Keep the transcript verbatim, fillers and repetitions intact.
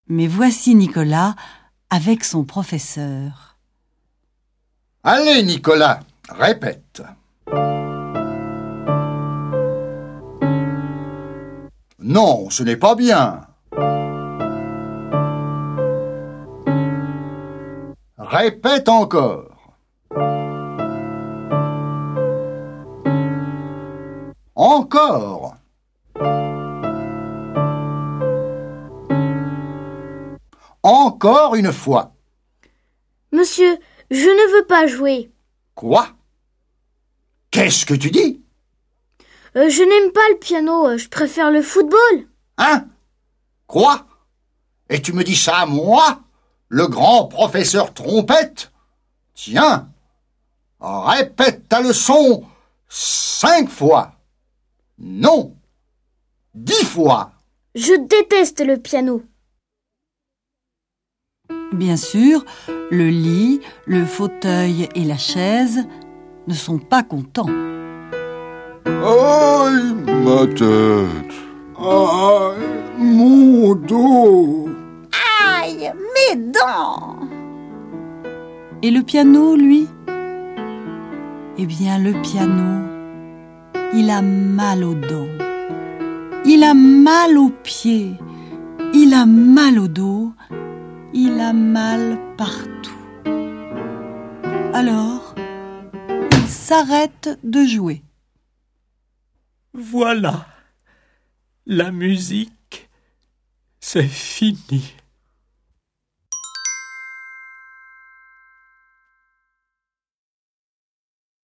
Mais voici Nicolas avec son professeur. Allez, Nicolas, répète. Non, ce n'est pas bien. Répète encore. Encore. Encore une fois. Monsieur, je ne veux pas jouer. Quoi? Qu'est-ce que tu dis? Euh, je n'aime pas le piano, je préfère le football. Hein? Quoi? Et tu me dis ça à moi, le grand professeur trompette? Tiens, répète ta leçon cinq fois. Non, dix fois. Je déteste le piano. Bien sûr, le lit, le fauteuil et la chaise ne sont pas contents. Aïe, ma tête. Aïe, mon dos. Aïe, mes dents. Et le piano, lui? Eh bien, le piano, il a mal aux dents, il a mal aux pieds, il a mal au dos, il a mal partout. Alors, il s'arrête de jouer. Voilà, la musique, c'est fini.